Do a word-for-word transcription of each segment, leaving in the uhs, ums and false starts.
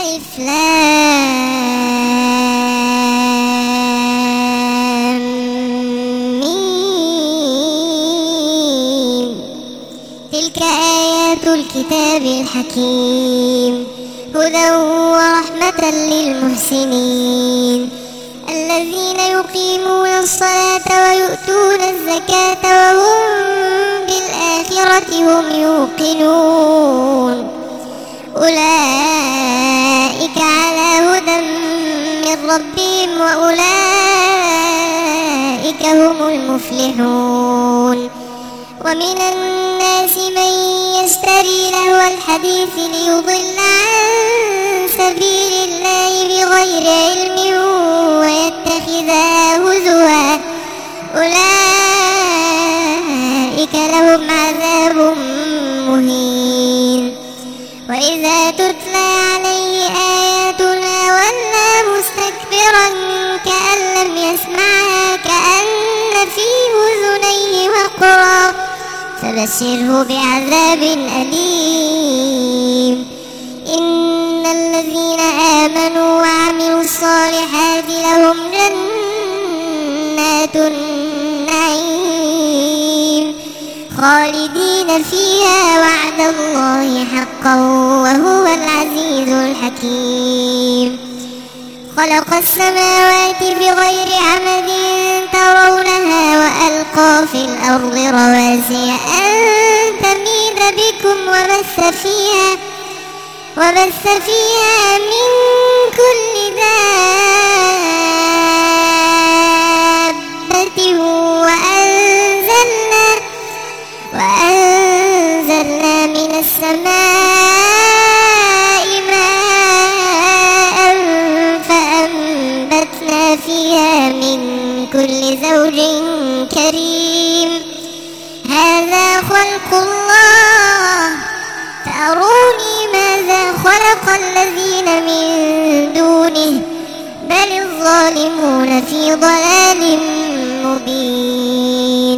ألف لام ميم. تلك آيات الكتاب الحكيم هدى ورحمة للمحسنين الذين يقيمون الصلاة ويؤتون الزكاة وهم بالآخرة هم يوقنون أولئك على هدى من ربهم وأولئك هم المفلحون. ومن الناس من يشتري لهو الحديث ليضل عن سبيل الله بغير علم ويتخذها هزوا أولئك لهم عذاب مهين. وإذا تتلى عليه آياتنا ولى مستكبرا كأن لم يسمعها كأن في أذنيه وقرا فبشره بعذاب أليم. إن الذين آمنوا وعملوا الصالحات لهم جنات النعيم خالدين فيها وعد الله حقا وهو العزيز الحكيم. خلق السماوات بغير عمد ترونها وألقى في الأرض رواسي أن تميد بكم وبث فيها وبث فيها من كل دابة وأنزلنا وأنزلنا من السماء ماء فأنبتنا فيها من كل زوج كريم. هذا خلق الله فأروني ماذا خلق الذين من دونه بل الظالمون في ضلال مبين.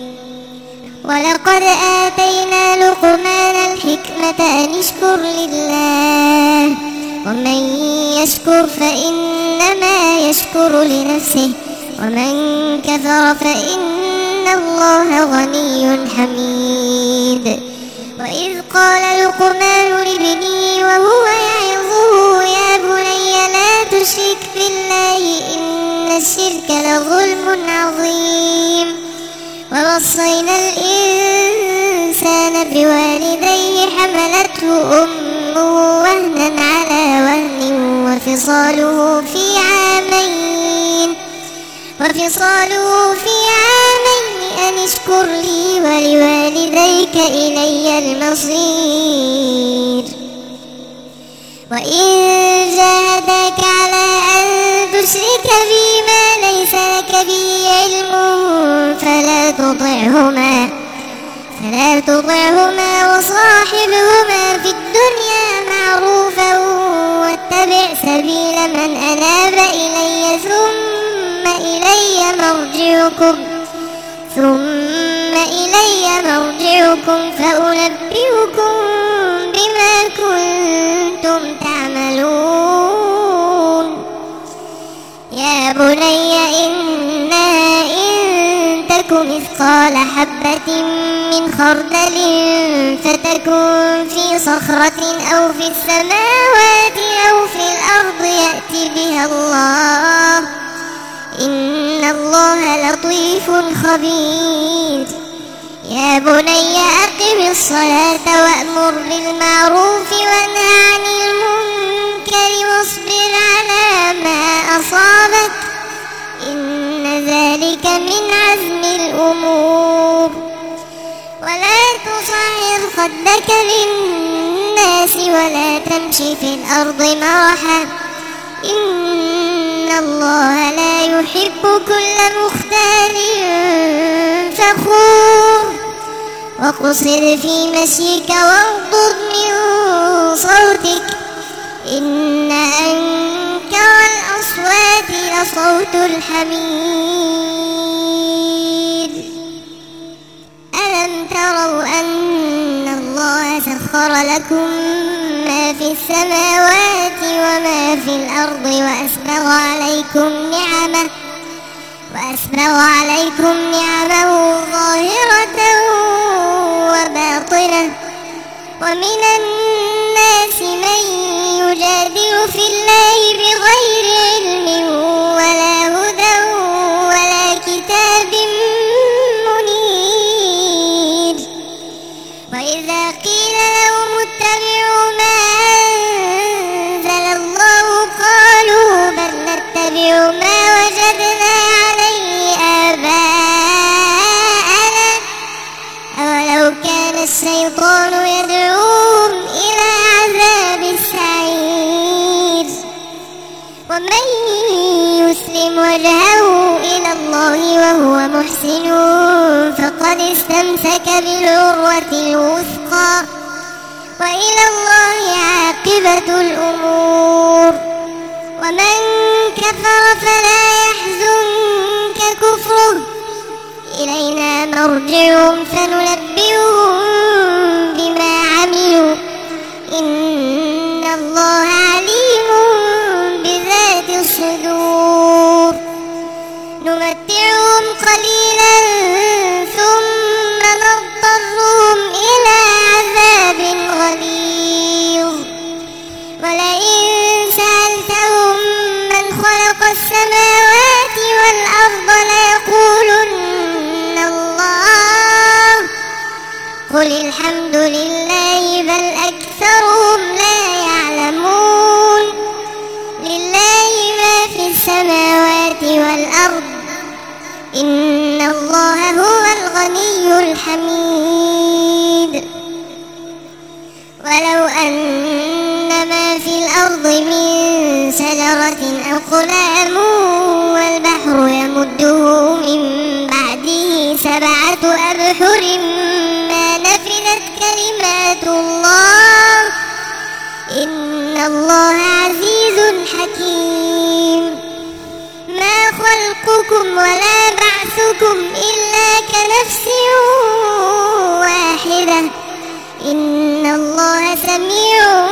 ولقد آتينا لقمان الحكمة أن اشكر لله ومن يشكر فإنما يشكر لنفسه ومن كفر فإن الله غني حميد. وإذ قال لقمان لابنه وهو يعظه يا بني لا تشرك بالله إن الشرك لظلم عظيم. ووصينا الإنسان بوالديه حملته أمه وهنا على وهن وفصاله في عامين وفصاله في عامين أن اشكر لي ولوالديك إلي المصير. وإن جاهداك على أن تشرك بي ما ليس لك به علم فلا تطعهما فلا تطعهما وصاحبهما في الدنيا معروفا واتبع سبيل من أناب إلي ثم إلي مرجعكم ثم إلي مرجعكم فأنبئكم بما كنتم تعملون. يا بني إنها إن تك مثقال حبة من خردل فتكن في صخرة أو في السماوات أو في الأرض يأتي بها الله إن الله لطيف خبير. يا بني أقم الصلاة وأمر بالمعروف وانه عن المنكر واصبر على ما أصابك إن ذلك من عزم الأمور. ولا تصعر خدك للناس ولا تمشي في الأرض مرحا إن الله لا يحب كل مختال فخور. واقصد في مشيك واغضض من صوتك إن أنكر الأصوات لصوت الحمير. ألم تروا أن الله سخر لكم ما في السماوات ما في الأرض وأسبغ عليكم نعمه وأسبغ عليكم نعمه ظاهرة وباطنة ومن الناس من يجادل في الله بغير علم ولا هدى ولا كتاب منير وإذا قيل لهم اتبعوا ما أنزل الله قالوا بل نتبع ما وجدنا عليه آباءنا أولو كان الشيطان يدعوهم إلى عذاب السعير ومن يسلم وجهه إلى الله وهو محسن فقد استمسك بالعروة الوثقى وإلى الله عاقبة الأمور ومن كفر فلا يحزنك كفره إلينا مرجعهم فننبئهم بما عملوا إن الله عليم بذات الصدور نمتعهم قليلا ثم نضطرهم إلى عذاب غليظ ولئن سألتهم من خلق السماوات والأرض ليقولن الله قل الحمد لله بل أكثرهم لا يعلمون لله ما في السماوات والأرض إن الله هو الغني الحميد ولو أن ما في الأرض من شجرة أقلام والبحر يمده من بعده سبعة أبحر ما نفدت كلمات الله إن الله عزيز حكيم ما خلقكم ولا بعثكم إلا كنفس واحدة إن الله سميع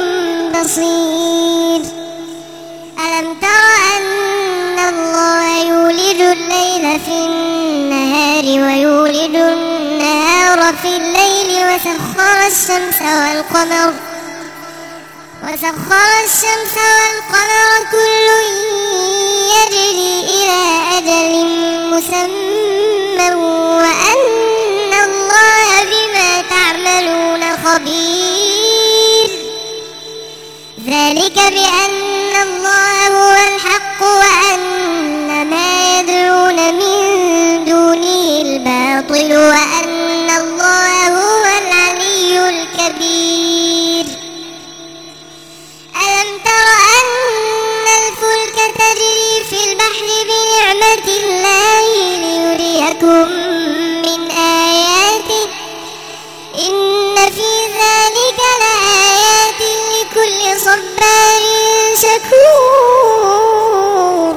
بصير ألم تر أن الله يولج الليل في النهار ويولج النهار في الليل وسخر الشمس والقمر وسخر الشمس والقمر كل يجري إلى أجل مسمى وأن الله بما تعملون خبير ذلك بأن الله هو الحق وأن ما يدعون من دونه الباطل وأن الله هو العلي الكبير ألم تر أن الفلك تجري في البحر بنعمة الله ليريكم من آياته إن في ذلك لآيات لكل صبار شكور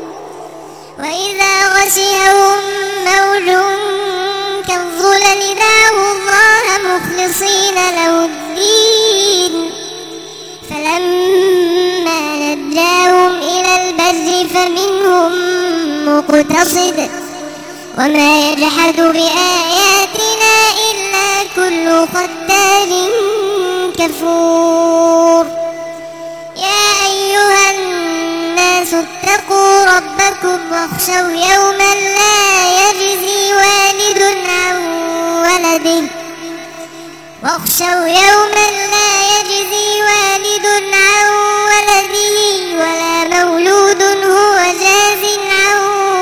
وإذا غشيهم موج كالظلل دعوا الله مخلصين له الدين فلما نجاهم إلى البر فمنهم مقتصد وما يجحد بآياتنا إلا كل ختار كفور يا أيها الناس اتقوا ربكم واخشوا يوما لا يجزي والد عن ولده واخشوا يوما لا يجزي والد عن ولده ولا مولود هو جاز عن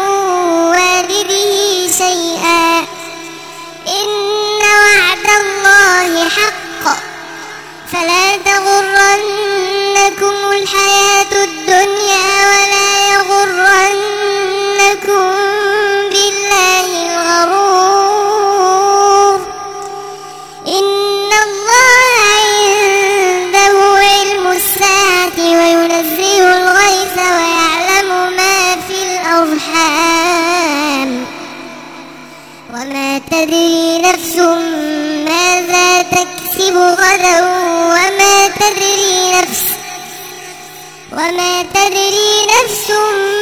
والده شيئا إن وعد الله حق فلا تغرنكم الحياة الدنيا ولا يغرنكم بالله الغرور إن الله عنده علم الساعة وينزل الغيث ويعلم ما في الأرحام وما تدري نفس ماذا تكسب غدا وما تدري نفس وما تدري نفس